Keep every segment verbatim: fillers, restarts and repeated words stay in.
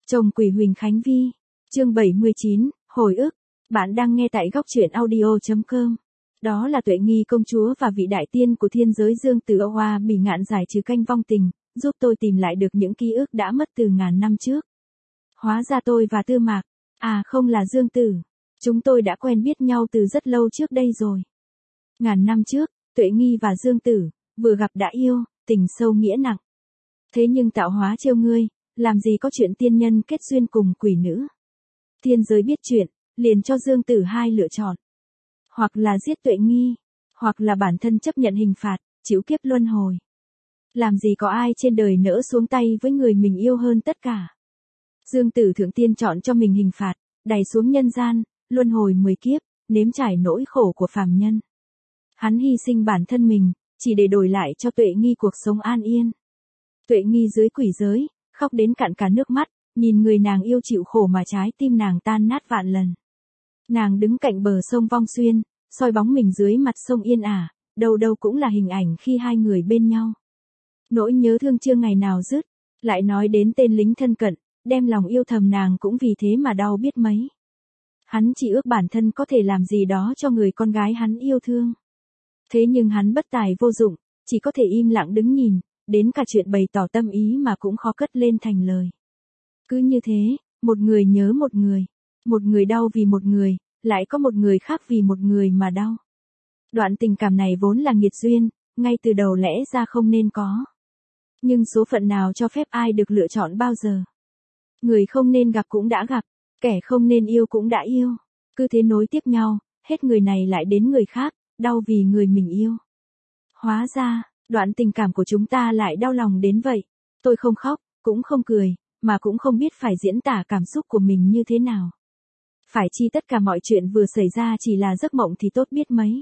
Chồng quỷ Huỳnh Khánh Vi. Chương bảy mươi chín, hồi ức. Bạn đang nghe tại góc truyện audio chấm com. Đó là Tuệ Nghi công chúa và vị đại tiên của thiên giới Dương Tử Âu Hoa bị ngạn giải trừ canh vong tình, giúp tôi tìm lại được những ký ức đã mất từ ngàn năm trước. Hóa ra tôi và Tư Mạc, à không là Dương Tử, chúng tôi đã quen biết nhau từ rất lâu trước đây rồi. Ngàn năm trước, Tuệ Nghi và Dương Tử, vừa gặp đã yêu, tình sâu nghĩa nặng. Thế nhưng tạo hóa trêu ngươi, làm gì có chuyện tiên nhân kết duyên cùng quỷ nữ. Thiên giới biết chuyện, liền cho Dương Tử hai lựa chọn. Hoặc là giết Tuệ Nghi, hoặc là bản thân chấp nhận hình phạt, chịu kiếp luân hồi. Làm gì có ai trên đời nỡ xuống tay với người mình yêu hơn tất cả. Dương Tử thượng tiên chọn cho mình hình phạt, đày xuống nhân gian, luân hồi mười kiếp, nếm trải nỗi khổ của phàm nhân. Hắn hy sinh bản thân mình, chỉ để đổi lại cho Tuệ Nghi cuộc sống an yên. Tuệ Nghi dưới quỷ giới, khóc đến cạn cả nước mắt, nhìn người nàng yêu chịu khổ mà trái tim nàng tan nát vạn lần. Nàng đứng cạnh bờ sông Vong Xuyên, soi bóng mình dưới mặt sông yên ả, đâu đâu cũng là hình ảnh khi hai người bên nhau. Nỗi nhớ thương chưa ngày nào dứt, lại nói đến tên lính thân cận, đem lòng yêu thầm nàng cũng vì thế mà đau biết mấy. Hắn chỉ ước bản thân có thể làm gì đó cho người con gái hắn yêu thương. Thế nhưng hắn bất tài vô dụng, chỉ có thể im lặng đứng nhìn, đến cả chuyện bày tỏ tâm ý mà cũng khó cất lên thành lời. Cứ như thế, một người nhớ một người, một người đau vì một người, lại có một người khác vì một người mà đau. Đoạn tình cảm này vốn là nghiệt duyên, ngay từ đầu lẽ ra không nên có. Nhưng số phận nào cho phép ai được lựa chọn bao giờ. Người không nên gặp cũng đã gặp, kẻ không nên yêu cũng đã yêu. Cứ thế nối tiếp nhau, hết người này lại đến người khác, đau vì người mình yêu. Hóa ra, đoạn tình cảm của chúng ta lại đau lòng đến vậy. Tôi không khóc, cũng không cười, mà cũng không biết phải diễn tả cảm xúc của mình như thế nào. Phải chi tất cả mọi chuyện vừa xảy ra chỉ là giấc mộng thì tốt biết mấy.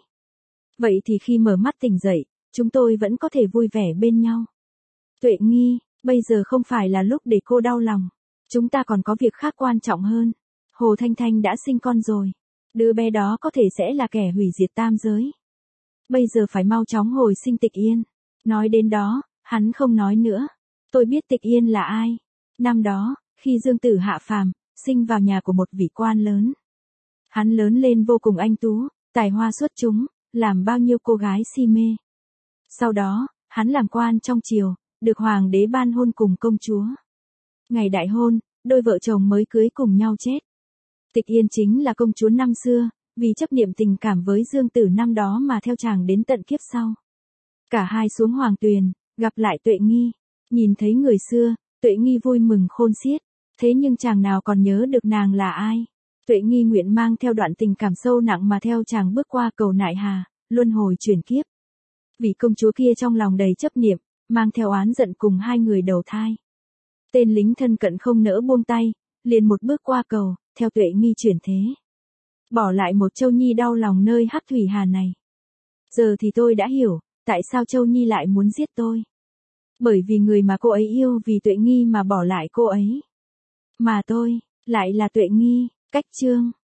Vậy thì khi mở mắt tỉnh dậy, chúng tôi vẫn có thể vui vẻ bên nhau. Tuệ Nghi, bây giờ không phải là lúc để cô đau lòng. Chúng ta còn có việc khác quan trọng hơn. Hồ Thanh Thanh đã sinh con rồi. Đứa bé đó có thể sẽ là kẻ hủy diệt tam giới. Bây giờ phải mau chóng hồi sinh Tịch Yên. Nói đến đó, hắn không nói nữa. Tôi biết Tịch Yên là ai. Năm đó, khi Dương Tử hạ phàm, sinh vào nhà của một vị quan lớn. Hắn lớn lên vô cùng anh tú, tài hoa xuất chúng, làm bao nhiêu cô gái si mê. Sau đó, hắn làm quan trong triều, được hoàng đế ban hôn cùng công chúa. Ngày đại hôn, đôi vợ chồng mới cưới cùng nhau chết. Tịch Yên chính là công chúa năm xưa, vì chấp niệm tình cảm với Dương Tử năm đó mà theo chàng đến tận kiếp sau. Cả hai xuống hoàng tuyền, gặp lại Tuệ Nghi. Nhìn thấy người xưa, Tuệ Nghi vui mừng khôn xiết. Thế nhưng chàng nào còn nhớ được nàng là ai? Tuệ Nghi nguyện mang theo đoạn tình cảm sâu nặng mà theo chàng bước qua cầu nại hà, luân hồi chuyển kiếp. Vì công chúa kia trong lòng đầy chấp niệm, mang theo oán giận cùng hai người đầu thai. Tên lính thân cận không nỡ buông tay, liền một bước qua cầu, theo Tuệ Nghi chuyển thế. Bỏ lại một Châu Nhi đau lòng nơi Hắc Thủy Hà này. Giờ thì tôi đã hiểu, tại sao Châu Nhi lại muốn giết tôi. Bởi vì người mà cô ấy yêu vì Tuệ Nghi mà bỏ lại cô ấy. Mà tôi, lại là Tuệ Nghi. Cách chương.